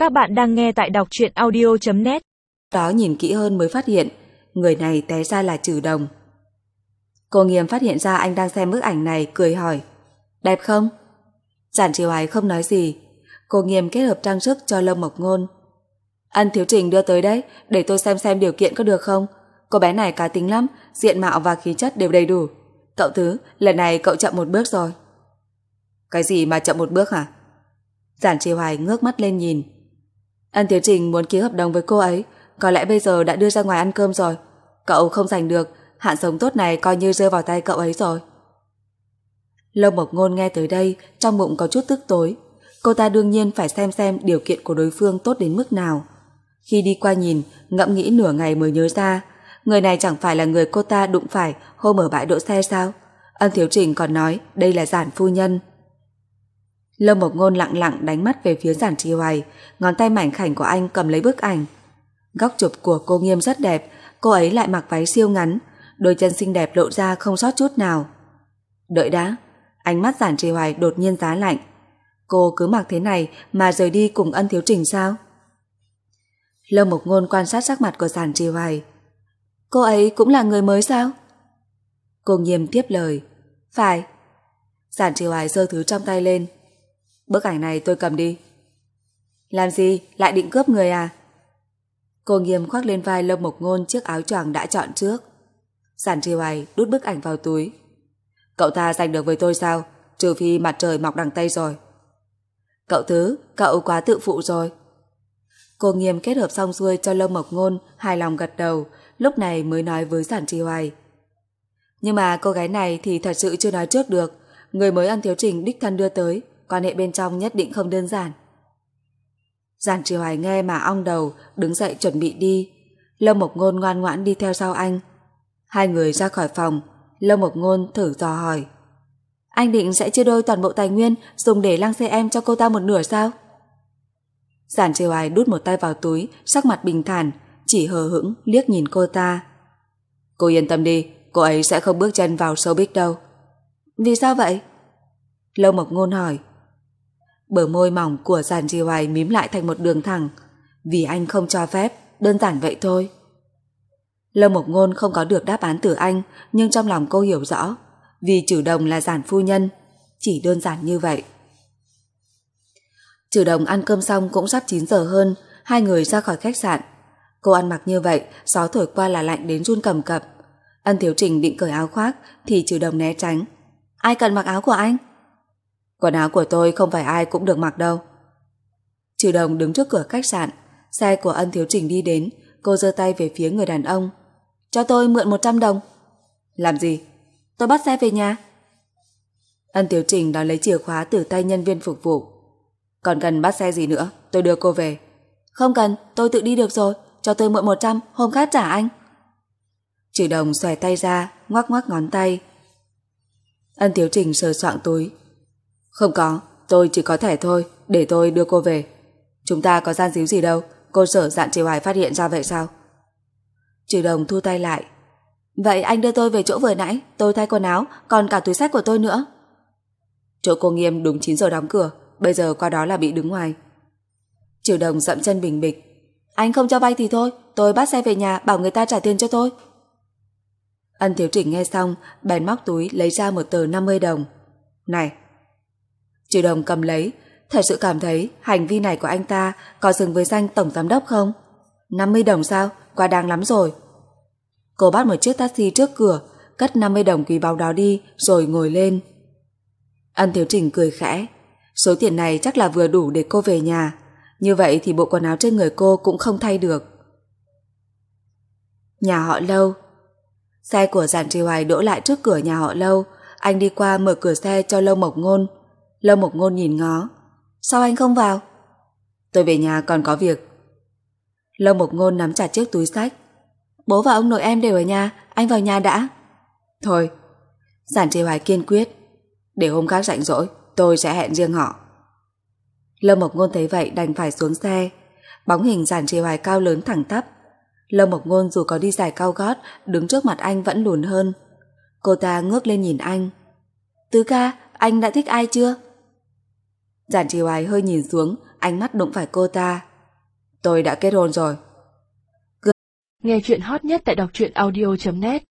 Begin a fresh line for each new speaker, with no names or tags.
Các bạn đang nghe tại đọc truyện audio.net.
Đó nhìn kỹ hơn mới phát hiện, người này té ra là Trừ Đồng. Cô Nghiêm phát hiện ra anh đang xem bức ảnh này, cười hỏi, đẹp không? Giản Trì Hoài không nói gì. Cô Nghiêm kết hợp trang sức cho Lâm Mộc Ngôn. Ân Thiếu Trình đưa tới đấy, để tôi xem điều kiện có được không? Cô bé này cá tính lắm, diện mạo và khí chất đều đầy đủ. Cậu Tứ, lần này cậu chậm một bước rồi. Cái gì mà chậm một bước hả? Giản Trì Hoài ngước mắt lên nhìn. Ân Thiếu Trình muốn ký hợp đồng với cô ấy, có lẽ bây giờ đã đưa ra ngoài ăn cơm rồi. Cậu không giành được, hạn sống tốt này coi như rơi vào tay cậu ấy rồi. Lâm Mộc Ngôn nghe tới đây, trong bụng có chút tức tối. Cô ta đương nhiên phải xem điều kiện của đối phương tốt đến mức nào. Khi đi qua nhìn, ngẫm nghĩ nửa ngày mới nhớ ra, người này chẳng phải là người cô ta đụng phải hôm ở bãi đỗ xe sao? Ân Thiếu Trình còn nói đây là Giản phu nhân. Lâm Mộc Ngôn lặng lặng đánh mắt về phía Giản Trì Hoài, ngón tay mảnh khảnh của anh cầm lấy bức ảnh. Góc chụp của cô Nghiêm rất đẹp, cô ấy lại mặc váy siêu ngắn, đôi chân xinh đẹp lộ ra không sót chút nào. Đợi đã, ánh mắt Giản Trì Hoài đột nhiên giá lạnh. Cô cứ mặc thế này mà rời đi cùng Ân Thiếu Trình sao? Lâm Mộc Ngôn quan sát sắc mặt của Giản Trì Hoài. Cô ấy cũng là người mới sao? Cô Nghiêm tiếp lời. Phải. Giản Trì Hoài giơ thứ trong tay lên. Bức ảnh này tôi cầm đi. Làm gì? Lại định cướp người à? Cô Nghiêm khoác lên vai Lâm Mộc Ngôn chiếc áo choàng đã chọn trước. Giản Trì Hoài đút bức ảnh vào túi. Cậu ta giành được với tôi sao? Trừ phi mặt trời mọc đằng Tây rồi. Cậu Tứ, cậu quá tự phụ rồi. Cô Nghiêm kết hợp xong xuôi cho Lâm Mộc Ngôn hài lòng gật đầu, lúc này mới nói với Giản Trì Hoài. Nhưng mà cô gái này thì thật sự chưa nói trước được, người mới Ân Thiếu Trình đích thân đưa tới, quan hệ bên trong nhất định không đơn giản. Giản Trì Hoài nghe mà ong đầu, đứng dậy chuẩn bị đi. Lâm Mộc Ngôn ngoan ngoãn đi theo sau anh. Hai người ra khỏi phòng, Lâm Mộc Ngôn thử dò hỏi. Anh định sẽ chia đôi toàn bộ tài nguyên dùng để lăng xe em cho cô ta một nửa sao? Giản Trì Hoài đút một tay vào túi, sắc mặt bình thản, chỉ hờ hững liếc nhìn cô ta. Cô yên tâm đi, cô ấy sẽ không bước chân vào showbiz đâu. Vì sao vậy? Lâm Mộc Ngôn hỏi. Bờ môi mỏng của Giản Trì Hoài mím lại thành một đường thẳng. Vì anh không cho phép, đơn giản vậy thôi. Lâm Mộc Ngôn không có được đáp án từ anh, nhưng trong lòng cô hiểu rõ, vì Trừ Đồng là Giản phu nhân, chỉ đơn giản như vậy. Trừ Đồng ăn cơm xong cũng sắp 9 giờ hơn, hai người ra khỏi khách sạn. Cô ăn mặc như vậy, gió thổi qua là lạnh đến run cầm cập. Ân Thiếu Trình định cởi áo khoác thì Trừ Đồng né tránh. Ai cần mặc áo của anh? Quần áo của tôi không phải ai cũng được mặc đâu. Trừ Đồng đứng trước cửa khách sạn, xe của Ân Thiếu Trình đi đến, cô giơ tay về phía người đàn ông. Cho tôi mượn 100 đồng. Làm gì? Tôi bắt xe về nhà. Ân Thiếu Trình đòi lấy chìa khóa từ tay nhân viên phục vụ. Còn cần bắt xe gì nữa, tôi đưa cô về. Không cần, tôi tự đi được rồi, cho tôi mượn 100, hôm khác trả anh. Trừ Đồng xòe tay ra, ngoắc ngoắc ngón tay. Ân Thiếu Trình sờ soạng túi. Không có, tôi chỉ có thẻ thôi, để tôi đưa cô về. Chúng ta có gian díu gì đâu, cô sợ Giản Trì Hoài phát hiện ra vậy sao? Trừ Đồng thu tay lại. Vậy anh đưa tôi về chỗ vừa nãy, tôi thay quần áo, còn cả túi xách của tôi nữa. Chỗ cô Nghiêm đúng 9 giờ đóng cửa, bây giờ qua đó là bị đứng ngoài. Trừ Đồng dậm chân bình bịch. Anh không cho vay thì thôi, tôi bắt xe về nhà bảo người ta trả tiền cho tôi. Ân Thiếu Trình nghe xong, bèn móc túi lấy ra một tờ 50 đồng. Này. Trừ Đồng cầm lấy, thật sự cảm thấy hành vi này của anh ta có xứng với danh tổng giám đốc không? 50 đồng sao? Quá đáng lắm rồi. Cô bắt một chiếc taxi trước cửa, cất 50 đồng quý báu đó đi rồi ngồi lên. Ân Thiếu Trình cười khẽ. Số tiền này chắc là vừa đủ để cô về nhà. Như vậy thì bộ quần áo trên người cô cũng không thay được. Nhà họ Lâu. Xe của Giản Trì Hoài đỗ lại trước cửa nhà họ Lâu. Anh đi qua mở cửa xe cho Lâm Mộc Ngôn. Lâm Mộc Ngôn nhìn ngó. Sao anh không vào? Tôi về nhà còn có việc. Lâm Mộc Ngôn nắm chặt chiếc túi xách. Bố và ông nội em đều ở nhà, anh vào nhà đã. Thôi. Giản Trì Hoài kiên quyết. Để hôm khác rảnh rỗi, tôi sẽ hẹn riêng họ. Lâm Mộc Ngôn thấy vậy đành phải xuống xe. Bóng hình Giản Trì Hoài cao lớn thẳng tắp. Lâm Mộc Ngôn dù có đi giày cao gót, đứng trước mặt anh vẫn lùn hơn. Cô ta ngước lên nhìn anh. Tứ ca, anh đã thích ai chưa? Giản Trì Hoài hơi nhìn xuống, ánh mắt đụng phải cô ta. Tôi đã kết hôn rồi.
Nghe chuyện hot nhất tại đọc truyện audio.net